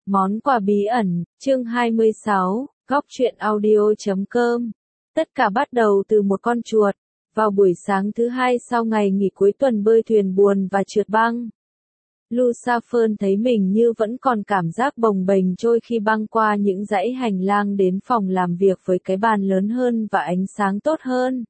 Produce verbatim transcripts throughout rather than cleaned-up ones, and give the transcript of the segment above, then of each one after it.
Món quà bí ẩn, chương hai mươi sáu, góc truyện audio chấm com. Tất cả bắt đầu từ một con chuột. Vào buổi sáng thứ hai sau ngày nghỉ cuối tuần bơi thuyền buồn và trượt băng, Lu Sa Phơn thấy mình như vẫn còn cảm giác bồng bềnh trôi khi băng qua những dãy hành lang đến phòng làm việc với cái bàn lớn hơn và ánh sáng tốt hơn.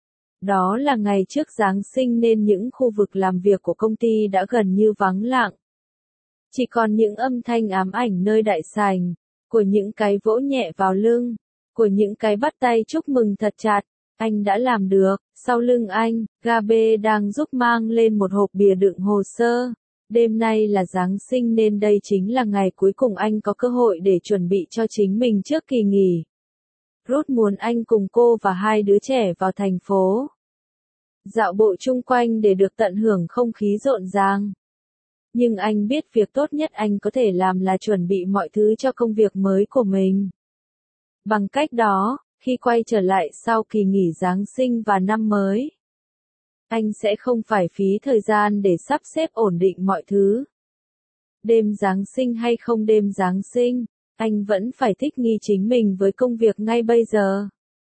Đó là ngày trước Giáng sinh nên những khu vực làm việc của công ty đã gần như vắng lặng. Chỉ còn những âm thanh ám ảnh nơi đại sảnh, của những cái vỗ nhẹ vào lưng, của những cái bắt tay chúc mừng thật chặt. Anh đã làm được. Sau lưng anh, Gabe đang giúp mang lên một hộp bìa đựng hồ sơ. Đêm nay là Giáng sinh nên đây chính là ngày cuối cùng anh có cơ hội để chuẩn bị cho chính mình trước kỳ nghỉ. Ruth muốn anh cùng cô và hai đứa trẻ vào thành phố, dạo bộ chung quanh để được tận hưởng không khí rộn ràng. Nhưng anh biết việc tốt nhất anh có thể làm là chuẩn bị mọi thứ cho công việc mới của mình. Bằng cách đó, khi quay trở lại sau kỳ nghỉ Giáng sinh và năm mới, anh sẽ không phải phí thời gian để sắp xếp ổn định mọi thứ. Đêm Giáng sinh hay không đêm Giáng sinh, anh vẫn phải thích nghi chính mình với công việc ngay bây giờ.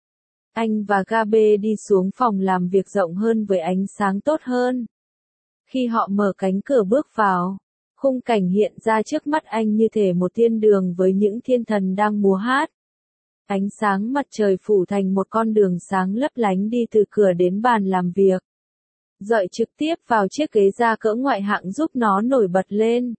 Anh và Gabe đi xuống phòng làm việc rộng hơn với ánh sáng tốt hơn. Khi họ mở cánh cửa bước vào, khung cảnh hiện ra trước mắt anh như thể một thiên đường với những thiên thần đang múa hát. Ánh sáng mặt trời phủ thành một con đường sáng lấp lánh đi từ cửa đến bàn làm việc, dọi trực tiếp vào chiếc ghế da cỡ ngoại hạng giúp nó nổi bật lên.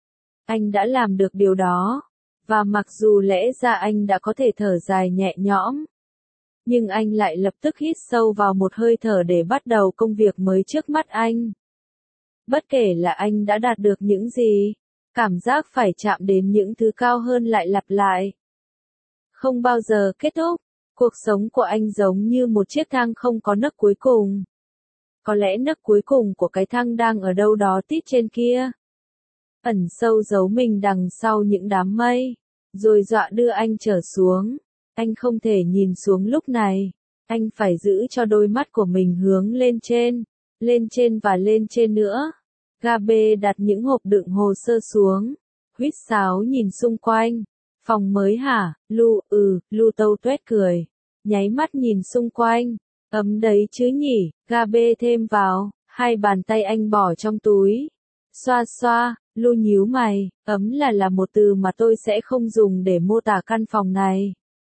Anh đã làm được điều đó, và mặc dù lẽ ra anh đã có thể thở dài nhẹ nhõm, nhưng anh lại lập tức hít sâu vào một hơi thở để bắt đầu công việc mới trước mắt anh. Bất kể là anh đã đạt được những gì, cảm giác phải chạm đến những thứ cao hơn lại lặp lại, không bao giờ kết thúc. Cuộc sống của anh giống như một chiếc thang không có nấc cuối cùng. Có lẽ nấc cuối cùng của cái thang đang ở đâu đó tít trên kia, ẩn sâu giấu mình đằng sau những đám mây, rồi dọa đưa anh trở xuống. Anh không thể nhìn xuống lúc này, anh phải giữ cho đôi mắt của mình hướng lên trên, lên trên và lên trên nữa. Gabe đặt những hộp đựng hồ sơ xuống, huýt sáo nhìn xung quanh. Phòng mới hả, Lu? Ừ, Lu tâu tuét cười, nháy mắt nhìn xung quanh. Ấm đấy chứ nhỉ, Gabe thêm vào, hai bàn tay anh bỏ trong túi. Xoa xoa, Lu nhíu mày, ấm là là một từ mà tôi sẽ không dùng để mô tả căn phòng này.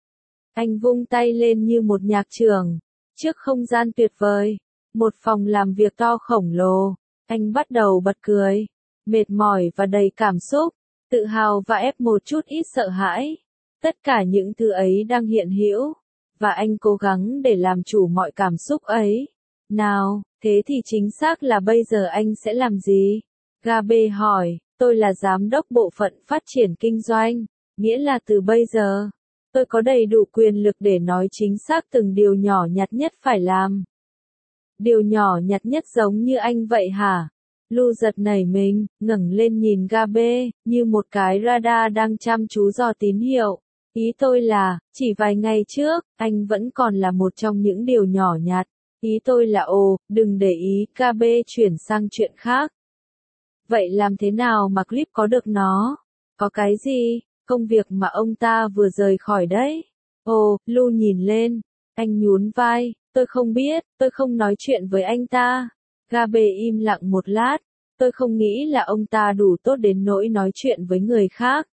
Anh vung tay lên như một nhạc trưởng, trước không gian tuyệt vời, một phòng làm việc to khổng lồ. Anh bắt đầu bật cười, mệt mỏi và đầy cảm xúc, tự hào và ép một chút ít sợ hãi. Tất cả những thứ ấy đang hiện hữu, và anh cố gắng để làm chủ mọi cảm xúc ấy. Nào, thế thì chính xác là bây giờ anh sẽ làm gì? Gabe hỏi, tôi là giám đốc bộ phận phát triển kinh doanh, nghĩa là từ bây giờ, tôi có đầy đủ quyền lực để nói chính xác từng điều nhỏ nhặt nhất phải làm. Điều nhỏ nhặt nhất giống như anh vậy hả? Lu giật nảy mình, ngẩng lên nhìn Gabe, như một cái radar đang chăm chú dò tín hiệu. Ý tôi là, chỉ vài ngày trước, anh vẫn còn là một trong những điều nhỏ nhặt. Ý tôi là ồ, đừng để ý. Gabe chuyển sang chuyện khác. Vậy làm thế nào mà clip có được nó? Có cái gì? Công việc mà ông ta vừa rời khỏi đấy. Ồ, Lu nhìn lên. Anh nhún vai, tôi không biết, tôi không nói chuyện với anh ta. Gabe im lặng một lát. Tôi không nghĩ là ông ta đủ tốt đến nỗi nói chuyện với người khác.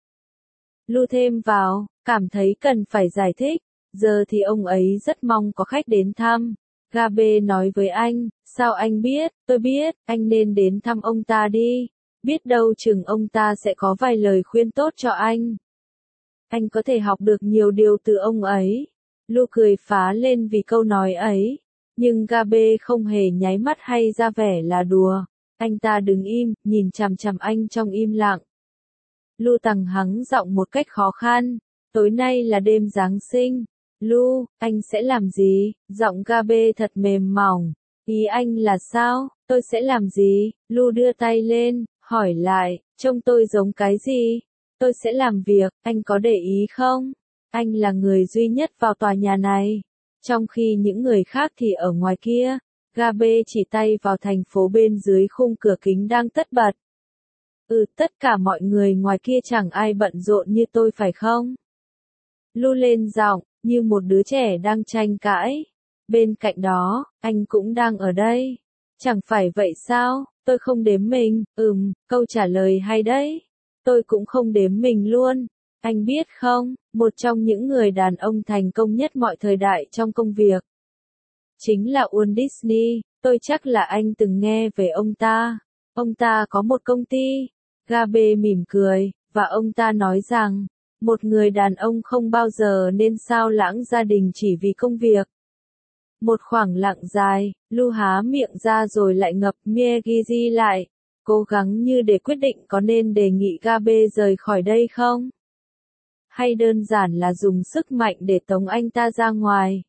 Lu thêm vào, cảm thấy cần phải giải thích. Giờ thì ông ấy rất mong có khách đến thăm. Gabe nói với anh, sao anh biết? Tôi biết, anh nên đến thăm ông ta đi. Biết đâu chừng ông ta sẽ có vài lời khuyên tốt cho anh. Anh có thể học được nhiều điều từ ông ấy. Lu cười phá lên vì câu nói ấy. Nhưng Gabe không hề nháy mắt hay ra vẻ là đùa. Anh ta đứng im, nhìn chằm chằm anh trong im lặng. Lu tằng hắng giọng một cách khó khăn. Tối nay là đêm Giáng sinh. Lu, anh sẽ làm gì? Giọng Gabe thật mềm mỏng. Ý anh là sao? Tôi sẽ làm gì? Lu đưa tay lên, hỏi lại, trông tôi giống cái gì? Tôi sẽ làm việc, anh có để ý không? Anh là người duy nhất vào tòa nhà này. Trong khi những người khác thì ở ngoài kia. Gabe chỉ tay vào thành phố bên dưới khung cửa kính đang tất bật. Ừ, tất cả mọi người ngoài kia chẳng ai bận rộn như tôi phải không? Lu lên giọng, như một đứa trẻ đang tranh cãi. Bên cạnh đó, anh cũng đang ở đây. Chẳng phải vậy sao? Tôi không đếm mình. Ừm, câu trả lời hay đấy. Tôi cũng không đếm mình luôn. Anh biết không, một trong những người đàn ông thành công nhất mọi thời đại trong công việc chính là Walt Disney. Tôi chắc là anh từng nghe về ông ta. Ông ta có một công ty. Gabe mỉm cười, và ông ta nói rằng, một người đàn ông không bao giờ nên sao lãng gia đình chỉ vì công việc. Một khoảng lặng dài, Lu há miệng ra rồi lại ngập Miyagi lại, cố gắng như để quyết định có nên đề nghị Gabe rời khỏi đây không? Hay đơn giản là dùng sức mạnh để tống anh ta ra ngoài.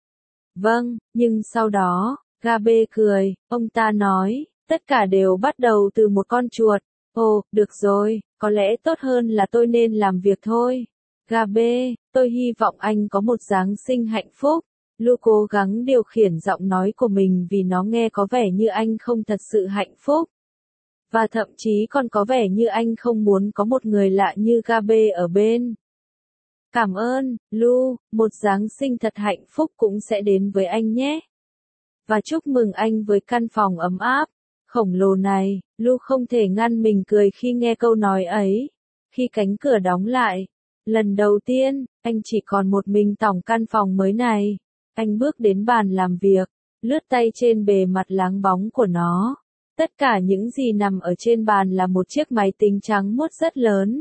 Vâng, nhưng sau đó, Gabe cười, ông ta nói, tất cả đều bắt đầu từ một con chuột. Ồ, được rồi, có lẽ tốt hơn là tôi nên làm việc thôi. Gabe, tôi hy vọng anh có một Giáng sinh hạnh phúc. Lu cố gắng điều khiển giọng nói của mình vì nó nghe có vẻ như anh không thật sự hạnh phúc. Và thậm chí còn có vẻ như anh không muốn có một người lạ như Gabe ở bên. Cảm ơn, Lu, một Giáng sinh thật hạnh phúc cũng sẽ đến với anh nhé. Và chúc mừng anh với căn phòng ấm áp, khổng lồ này. Lu không thể ngăn mình cười khi nghe câu nói ấy. Khi cánh cửa đóng lại, lần đầu tiên, anh chỉ còn một mình tỏng căn phòng mới này. Anh bước đến bàn làm việc, lướt tay trên bề mặt láng bóng của nó. Tất cả những gì nằm ở trên bàn là một chiếc máy tính trắng muốt rất lớn.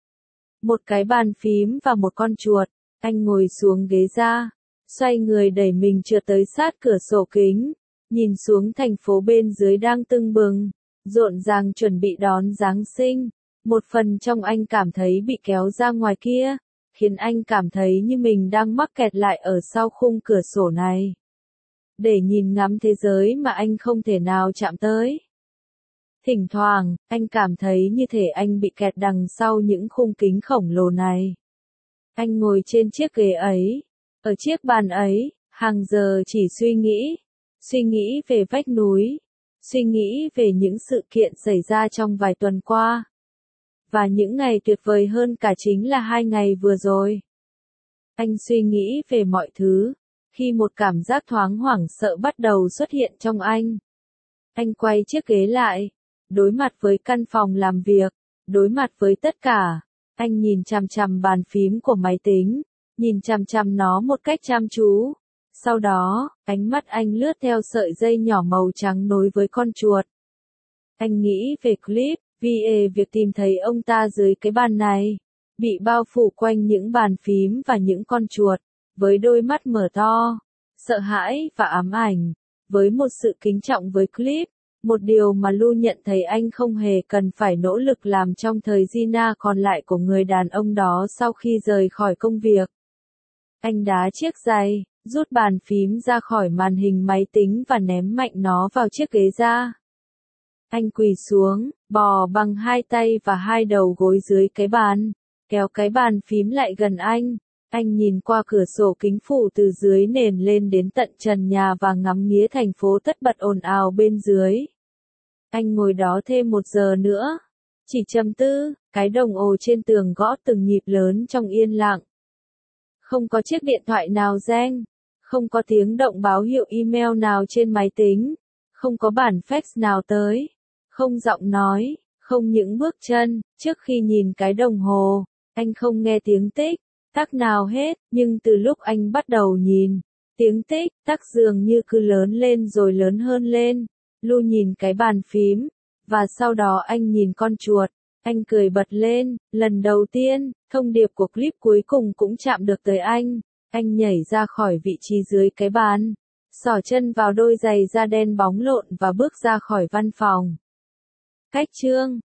Một cái bàn phím và một con chuột. Anh ngồi xuống ghế ra, xoay người đẩy mình trượt tới sát cửa sổ kính, nhìn xuống thành phố bên dưới đang tưng bừng, rộn ràng chuẩn bị đón Giáng sinh. Một phần trong anh cảm thấy bị kéo ra ngoài kia, khiến anh cảm thấy như mình đang mắc kẹt lại ở sau khung cửa sổ này, để nhìn ngắm thế giới mà anh không thể nào chạm tới. Thỉnh thoảng, anh cảm thấy như thể anh bị kẹt đằng sau những khung kính khổng lồ này. Anh ngồi trên chiếc ghế ấy, ở chiếc bàn ấy, hàng giờ chỉ suy nghĩ, suy nghĩ về vách núi, suy nghĩ về những sự kiện xảy ra trong vài tuần qua. Và những ngày tuyệt vời hơn cả chính là hai ngày vừa rồi. Anh suy nghĩ về mọi thứ, khi một cảm giác thoáng hoảng sợ bắt đầu xuất hiện trong anh. Anh quay chiếc ghế lại, đối mặt với căn phòng làm việc, đối mặt với tất cả. Anh nhìn chằm chằm bàn phím của máy tính, nhìn chằm chằm nó một cách chăm chú. Sau đó, ánh mắt anh lướt theo sợi dây nhỏ màu trắng nối với con chuột. Anh nghĩ về clip, về việc tìm thấy ông ta dưới cái bàn này, bị bao phủ quanh những bàn phím và những con chuột, với đôi mắt mở to, sợ hãi và ám ảnh, với một sự kính trọng với clip. Một điều mà Lu nhận thấy anh không hề cần phải nỗ lực làm trong thời Gina còn lại của người đàn ông đó sau khi rời khỏi công việc. Anh đá chiếc giày, rút bàn phím ra khỏi màn hình máy tính và ném mạnh nó vào chiếc ghế da. Anh quỳ xuống, bò bằng hai tay và hai đầu gối dưới cái bàn, kéo cái bàn phím lại gần anh. Anh nhìn qua cửa sổ kính phủ từ dưới nền lên đến tận trần nhà và ngắm nghía thành phố tất bật ồn ào bên dưới. Anh ngồi đó thêm một giờ nữa. Chỉ trầm tư, cái đồng hồ trên tường gõ từng nhịp lớn trong yên lặng. Không có chiếc điện thoại nào reng, không có tiếng động báo hiệu email nào trên máy tính, không có bản fax nào tới, không giọng nói, không những bước chân. Trước khi nhìn cái đồng hồ, anh không nghe tiếng tích tắc nào hết, nhưng từ lúc anh bắt đầu nhìn, tiếng tích tắc dường như cứ lớn lên rồi lớn hơn lên. Lu nhìn cái bàn phím, và sau đó anh nhìn con chuột. Anh cười bật lên, lần đầu tiên, thông điệp của clip cuối cùng cũng chạm được tới anh. Anh nhảy ra khỏi vị trí dưới cái bàn, xỏ chân vào đôi giày da đen bóng lộn và bước ra khỏi văn phòng. Cách chương